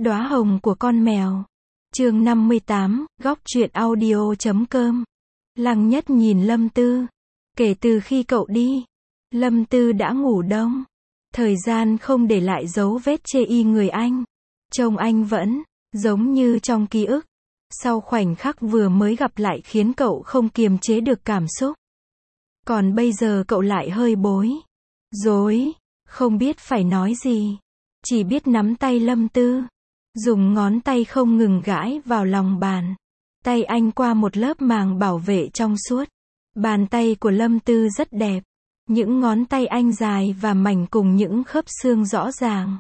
Đóa hồng của con mèo. Chương 58, góc truyện audio.com. Lăng Nhất nhìn Lâm Tư. Kể từ khi cậu đi, Lâm Tư đã ngủ đông. Thời gian không để lại dấu vết chê y người anh. Trông anh vẫn giống như trong ký ức. Sau khoảnh khắc vừa mới gặp lại khiến cậu không kiềm chế được cảm xúc. Còn bây giờ cậu lại hơi bối rối, không biết phải nói gì. Chỉ biết nắm tay Lâm Tư, dùng ngón tay không ngừng gãi vào lòng bàn tay anh qua một lớp màng bảo vệ trong suốt. Bàn tay của Lâm Tư rất đẹp. Những ngón tay anh dài và mảnh cùng những khớp xương rõ ràng.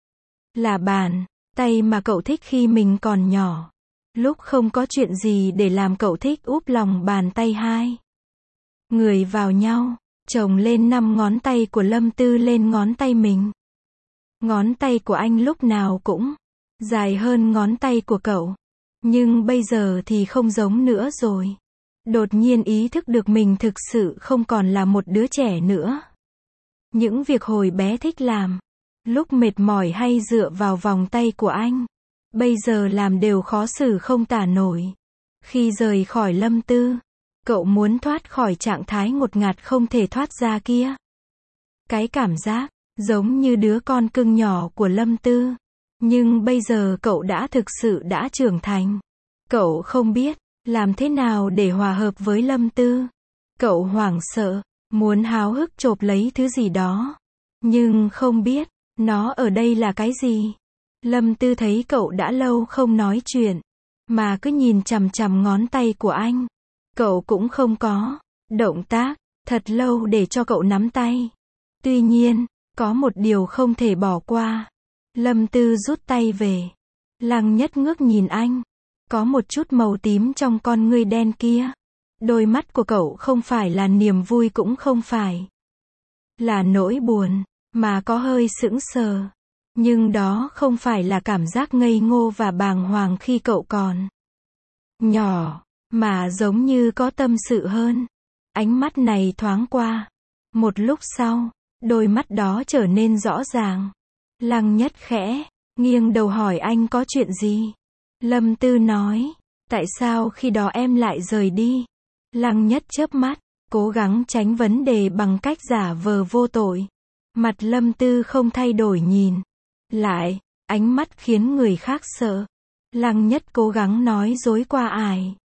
Là bàn tay mà cậu thích khi mình còn nhỏ. Lúc không có chuyện gì để làm cậu thích úp lòng bàn tay hai người vào nhau, chồng lên 5 ngón tay của Lâm Tư lên ngón tay mình. Ngón tay của anh lúc nào cũng dài hơn ngón tay của cậu. Nhưng bây giờ thì không giống nữa rồi. Đột nhiên ý thức được mình thực sự không còn là một đứa trẻ nữa. Những việc hồi bé thích làm, lúc mệt mỏi hay dựa vào vòng tay của anh, bây giờ làm đều khó xử không tả nổi. Khi rời khỏi Lâm Tư, cậu muốn thoát khỏi trạng thái ngột ngạt không thể thoát ra kia. Cái cảm giác giống như đứa con cưng nhỏ của Lâm Tư. Nhưng bây giờ cậu đã thực sự đã trưởng thành. Cậu không biết làm thế nào để hòa hợp với Lâm Tư. Cậu hoảng sợ, muốn háo hức chộp lấy thứ gì đó. Nhưng không biết nó ở đây là cái gì. Lâm Tư thấy cậu đã lâu không nói chuyện, mà cứ nhìn chằm chằm ngón tay của anh. Cậu cũng không có động tác thật lâu để cho cậu nắm tay. Tuy nhiên, có một điều không thể bỏ qua. Lâm Tư rút tay về. Lăng Nhất ngước nhìn anh. Có một chút màu tím trong con ngươi đen kia. Đôi mắt của cậu không phải là niềm vui cũng không phải là nỗi buồn, mà có hơi sững sờ. Nhưng đó không phải là cảm giác ngây ngô và bàng hoàng khi cậu còn nhỏ, mà giống như có tâm sự hơn. Ánh mắt này thoáng qua. Một lúc sau, đôi mắt đó trở nên rõ ràng. Lăng Nhất khẽ nghiêng đầu hỏi anh có chuyện gì. Lâm Tư nói, tại sao khi đó em lại rời đi? Lăng Nhất chớp mắt, cố gắng tránh vấn đề bằng cách giả vờ vô tội. Mặt Lâm Tư không thay đổi nhìn lại, ánh mắt khiến người khác sợ. Lăng Nhất cố gắng nói dối qua ải.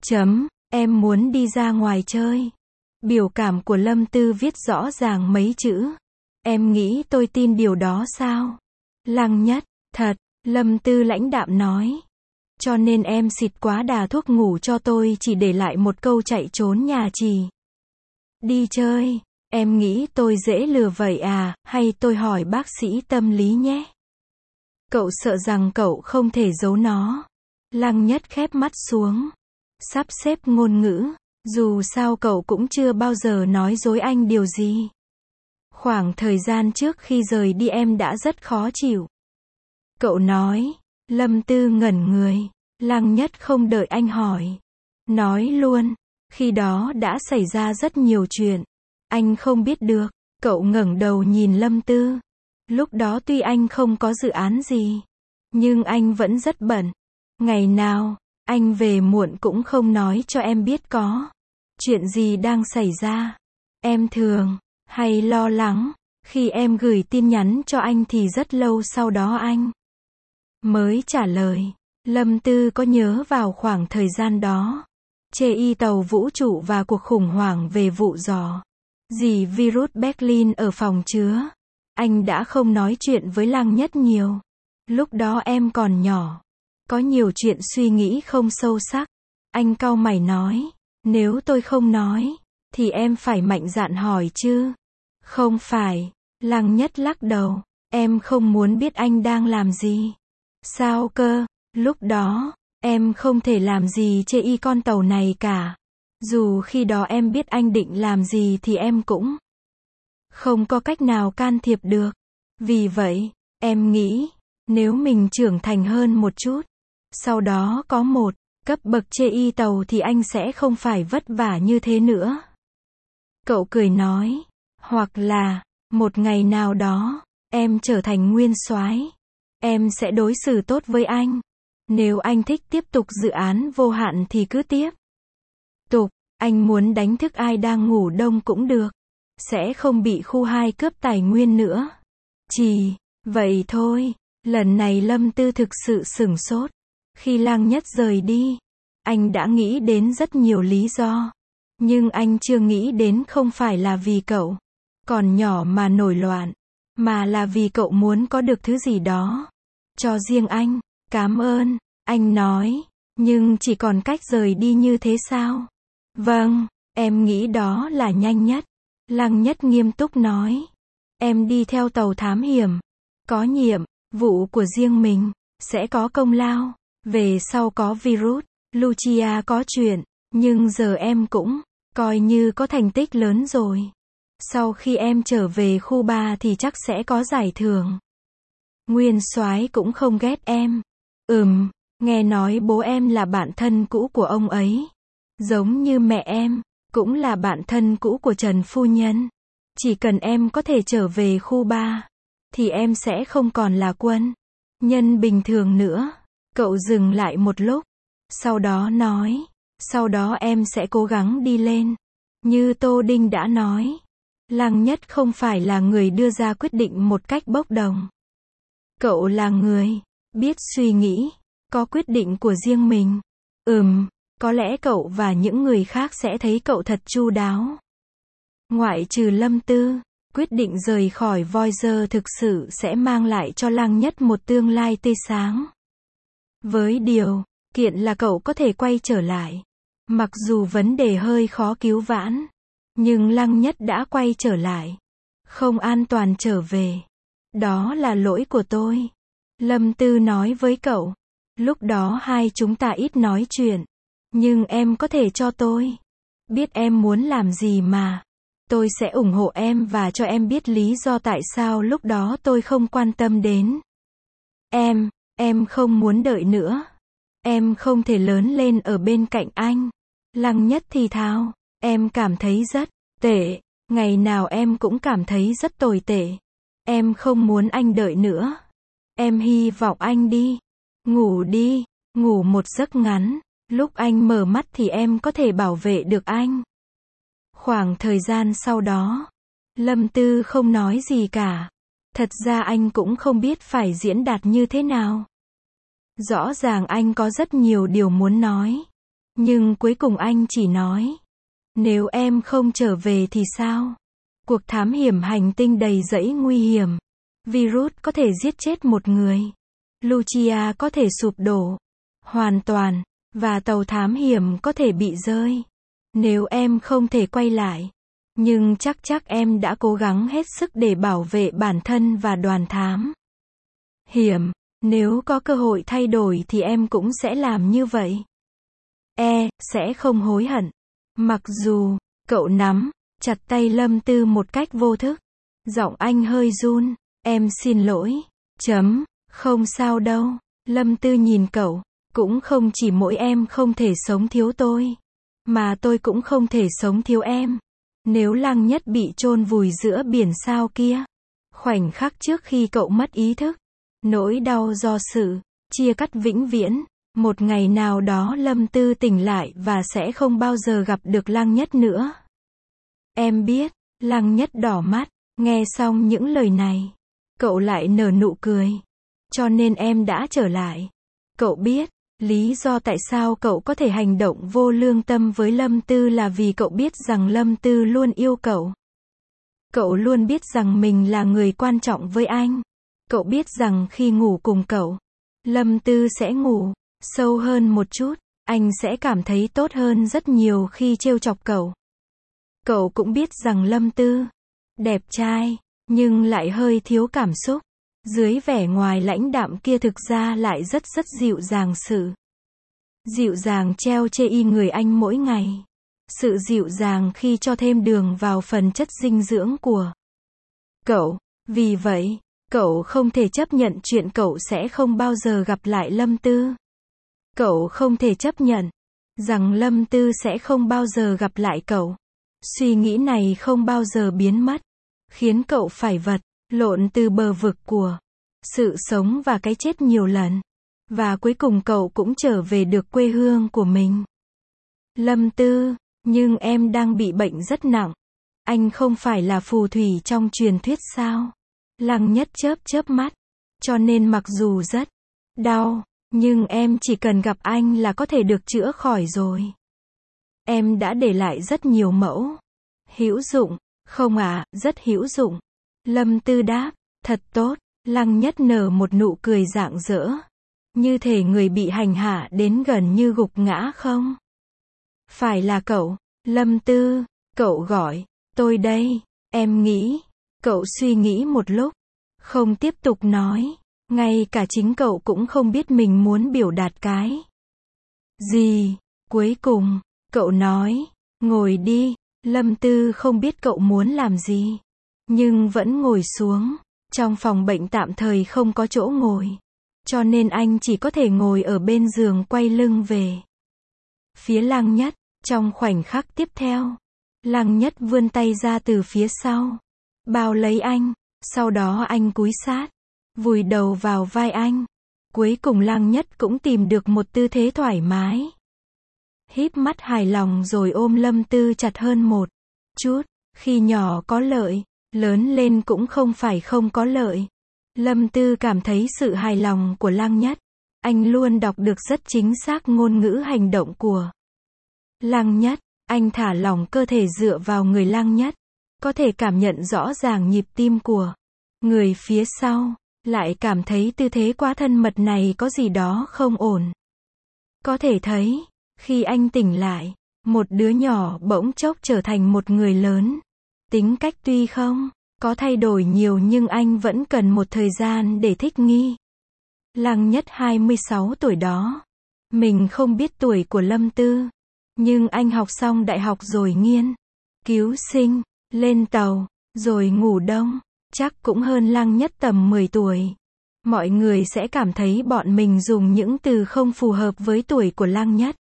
Em muốn đi ra ngoài chơi. Biểu cảm của Lâm Tư viết rõ ràng mấy chữ. Em nghĩ tôi tin điều đó sao? Lăng Nhất, thật, Lâm Tư lãnh đạm nói. Cho nên em xịt quá đà thuốc ngủ cho tôi chỉ để lại một câu chạy trốn nhà chỉ đi chơi. Em nghĩ tôi dễ lừa vậy à, hay tôi hỏi bác sĩ tâm lý nhé. Cậu sợ rằng cậu không thể giấu nó. Lăng Nhất khép mắt xuống, sắp xếp ngôn ngữ. Dù sao cậu cũng chưa bao giờ nói dối anh điều gì. Khoảng thời gian trước khi rời đi em đã rất khó chịu. Cậu nói. Lâm Tư ngẩn người. Lăng Nhất không đợi anh hỏi. Nói luôn. Khi đó đã xảy ra rất nhiều chuyện. Anh không biết được. Cậu ngẩng đầu nhìn Lâm Tư. Lúc đó tuy anh không có dự án gì, nhưng anh vẫn rất bận. Ngày nào, anh về muộn cũng không nói cho em biết có chuyện gì đang xảy ra. Em thường hay lo lắng. Khi em gửi tin nhắn cho anh thì rất lâu sau đó anh mới trả lời. Lâm Tư có nhớ vào khoảng thời gian đó, chê y tàu vũ trụ và cuộc khủng hoảng về vụ dò dỉ virus Berlin ở phòng chứa. Anh đã không nói chuyện với Lăng Nhất nhiều. Lúc đó em còn nhỏ, có nhiều chuyện suy nghĩ không sâu sắc. Anh cau mày nói, nếu tôi không nói, thì em phải mạnh dạn hỏi chứ. Không phải. Lăng Nhất lắc đầu, em không muốn biết anh đang làm gì. Sao cơ? Lúc đó, em không thể làm gì chê y con tàu này cả. Dù khi đó em biết anh định làm gì thì em cũng không có cách nào can thiệp được. Vì vậy, em nghĩ, nếu mình trưởng thành hơn một chút, sau đó có một cấp bậc chê y tàu thì anh sẽ không phải vất vả như thế nữa. Cậu cười nói, hoặc là, một ngày nào đó, em trở thành nguyên soái, em sẽ đối xử tốt với anh. Nếu anh thích tiếp tục dự án vô hạn thì cứ tiếp tục, anh muốn đánh thức ai đang ngủ đông cũng được. Sẽ không bị khu 2 cướp tài nguyên nữa. Chỉ vậy thôi. Lần này Lâm Tư thực sự sửng sốt. Khi Lăng Nhất rời đi, anh đã nghĩ đến rất nhiều lý do. Nhưng anh chưa nghĩ đến không phải là vì cậu còn nhỏ mà nổi loạn, mà là vì cậu muốn có được thứ gì đó cho riêng anh. Cảm ơn, anh nói, nhưng chỉ còn cách rời đi như thế sao? Vâng, em nghĩ đó là nhanh nhất. Lăng Nhất nghiêm túc nói. Em đi theo tàu thám hiểm, có nhiệm vụ của riêng mình, sẽ có công lao. Về sau có virus, Lucia có chuyện, nhưng giờ em cũng coi như có thành tích lớn rồi. Sau khi em trở về khu 3 thì chắc sẽ có giải thưởng. Nguyên soái cũng không ghét em. Nghe nói bố em là bạn thân cũ của ông ấy. Giống như mẹ em, cũng là bạn thân cũ của Trần Phu Nhân. Chỉ cần em có thể trở về khu 3, thì em sẽ không còn là quân nhân bình thường nữa. Cậu dừng lại một lúc, sau đó nói, sau đó em sẽ cố gắng đi lên. Như Tô Đinh đã nói, Lăng Nhất không phải là người đưa ra quyết định một cách bốc đồng. Cậu là người biết suy nghĩ, có quyết định của riêng mình. Có lẽ cậu và những người khác sẽ thấy cậu thật chu đáo. Ngoại trừ Lâm Tư, quyết định rời khỏi Voyager thực sự sẽ mang lại cho Lăng Nhất một tương lai tươi sáng. Với điều kiện là cậu có thể quay trở lại. Mặc dù vấn đề hơi khó cứu vãn, nhưng Lăng Nhất đã quay trở lại. Không an toàn trở về. Đó là lỗi của tôi. Lâm Tư nói với cậu. Lúc đó hai chúng ta ít nói chuyện. Nhưng em có thể cho tôi biết em muốn làm gì mà. Tôi sẽ ủng hộ em và cho em biết lý do tại sao lúc đó tôi không quan tâm đến em không muốn đợi nữa. Em không thể lớn lên ở bên cạnh anh. Lăng Nhất thì thào, em cảm thấy rất tệ. Ngày nào em cũng cảm thấy rất tồi tệ. Em không muốn anh đợi nữa. Em hy vọng anh đi, ngủ một giấc ngắn. Lúc anh mở mắt thì em có thể bảo vệ được anh. Khoảng thời gian sau đó, Lâm Tư không nói gì cả. Thật ra anh cũng không biết phải diễn đạt như thế nào. Rõ ràng anh có rất nhiều điều muốn nói. Nhưng cuối cùng anh chỉ nói. Nếu em không trở về thì sao? Cuộc thám hiểm hành tinh đầy rẫy nguy hiểm. Virus có thể giết chết một người. Lucia có thể sụp đổ hoàn toàn. Và tàu thám hiểm có thể bị rơi. Nếu em không thể quay lại. Nhưng chắc em đã cố gắng hết sức để bảo vệ bản thân và đoàn thám hiểm. Nếu có cơ hội thay đổi thì em cũng sẽ làm như vậy. Sẽ không hối hận. Mặc dù, cậu nắm chặt tay Lâm Tư một cách vô thức. Giọng anh hơi run. Em xin lỗi. Không sao đâu. Lâm Tư nhìn cậu. Cũng không chỉ mỗi em không thể sống thiếu tôi. Mà tôi cũng không thể sống thiếu em. Nếu Lăng Nhất bị chôn vùi giữa biển sao kia. Khoảnh khắc trước khi cậu mất ý thức. Nỗi đau do sự chia cắt vĩnh viễn. Một ngày nào đó Lâm Tư tỉnh lại và sẽ không bao giờ gặp được Lăng Nhất nữa. Em biết. Lăng Nhất đỏ mắt. Nghe xong những lời này, cậu lại nở nụ cười. Cho nên em đã trở lại. Cậu biết, lý do tại sao cậu có thể hành động vô lương tâm với Lâm Tư là vì cậu biết rằng Lâm Tư luôn yêu cậu. Cậu luôn biết rằng mình là người quan trọng với anh. Cậu biết rằng khi ngủ cùng cậu, Lâm Tư sẽ ngủ sâu hơn một chút. Anh sẽ cảm thấy tốt hơn rất nhiều khi trêu chọc cậu. Cậu cũng biết rằng Lâm Tư đẹp trai, nhưng lại hơi thiếu cảm xúc. Dưới vẻ ngoài lãnh đạm kia thực ra lại rất dịu dàng. Sự dịu dàng treo chê y người anh mỗi ngày. Sự dịu dàng khi cho thêm đường vào phần chất dinh dưỡng của cậu. Vì vậy, cậu không thể chấp nhận chuyện cậu sẽ không bao giờ gặp lại Lâm Tư. Cậu không thể chấp nhận rằng Lâm Tư sẽ không bao giờ gặp lại cậu. Suy nghĩ này không bao giờ biến mất, khiến cậu phải vật lộn từ bờ vực của sự sống và cái chết nhiều lần. Và cuối cùng cậu cũng trở về được quê hương của mình. Lâm Tư, nhưng em đang bị bệnh rất nặng. Anh không phải là phù thủy trong truyền thuyết sao? Lăng Nhất chớp chớp mắt. Cho nên mặc dù rất đau, nhưng em chỉ cần gặp anh là có thể được chữa khỏi rồi. Em đã để lại rất nhiều mẫu. Hữu dụng, không ạ, rất hữu dụng. Lâm Tư đáp, thật tốt. Lăng Nhất nở một nụ cười rạng rỡ. Như thể người bị hành hạ đến gần như gục ngã không? Phải là cậu, Lâm Tư, cậu gọi, tôi đây, em nghĩ. Cậu suy nghĩ một lúc, không tiếp tục nói. Ngay cả chính cậu cũng không biết mình muốn biểu đạt cái gì. Cuối cùng, cậu nói, ngồi đi. Lâm Tư không biết cậu muốn làm gì, nhưng vẫn ngồi xuống. Trong phòng bệnh tạm thời không có chỗ ngồi, cho nên anh chỉ có thể ngồi ở bên giường quay lưng về phía Lăng Nhất. Trong khoảnh khắc tiếp theo, Lăng Nhất vươn tay ra từ phía sau, bao lấy anh, sau đó anh cúi sát, vùi đầu vào vai anh. Cuối cùng Lăng Nhất cũng tìm được một tư thế thoải mái, híp mắt hài lòng rồi ôm Lâm Tư chặt hơn một chút. Khi nhỏ có lợi, lớn lên cũng không phải không có lợi. Lâm Tư cảm thấy sự hài lòng của Lăng Nhất. Anh luôn đọc được rất chính xác ngôn ngữ hành động của Lăng Nhất. Anh thả lỏng cơ thể dựa vào người Lăng Nhất, có thể cảm nhận rõ ràng nhịp tim của người phía sau, lại cảm thấy tư thế quá thân mật này có gì đó không ổn. Có thể thấy, khi anh tỉnh lại, một đứa nhỏ bỗng chốc trở thành một người lớn. Tính cách tuy không có thay đổi nhiều nhưng anh vẫn cần một thời gian để thích nghi. Lăng Nhất 26 tuổi đó. Mình không biết tuổi của Lâm Tư, nhưng anh học xong đại học rồi nghiên cứu sinh, lên tàu, rồi ngủ đông, chắc cũng hơn Lăng Nhất tầm 10 tuổi. Mọi người sẽ cảm thấy bọn mình dùng những từ không phù hợp với tuổi của Lăng Nhất.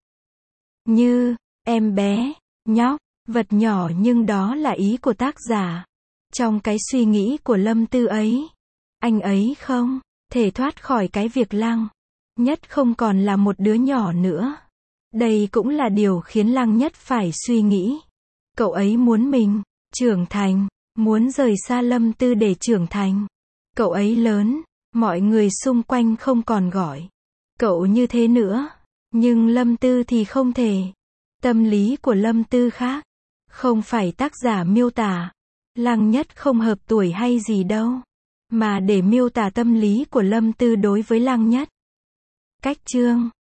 Như, em bé, nhóc, vật nhỏ, nhưng đó là ý của tác giả. Trong cái suy nghĩ của Lâm Tư ấy, anh ấy không thể thoát khỏi cái việc Lăng Nhất không còn là một đứa nhỏ nữa. Đây cũng là điều khiến Lăng Nhất phải suy nghĩ. Cậu ấy muốn mình trưởng thành, muốn rời xa Lâm Tư để trưởng thành. Cậu ấy lớn, mọi người xung quanh không còn gọi cậu như thế nữa. Nhưng Lâm Tư thì không thể. Tâm lý của Lâm Tư khác. Không phải tác giả miêu tả Lăng Nhất không hợp tuổi hay gì đâu, mà để miêu tả tâm lý của Lâm Tư đối với Lăng Nhất. Cách chương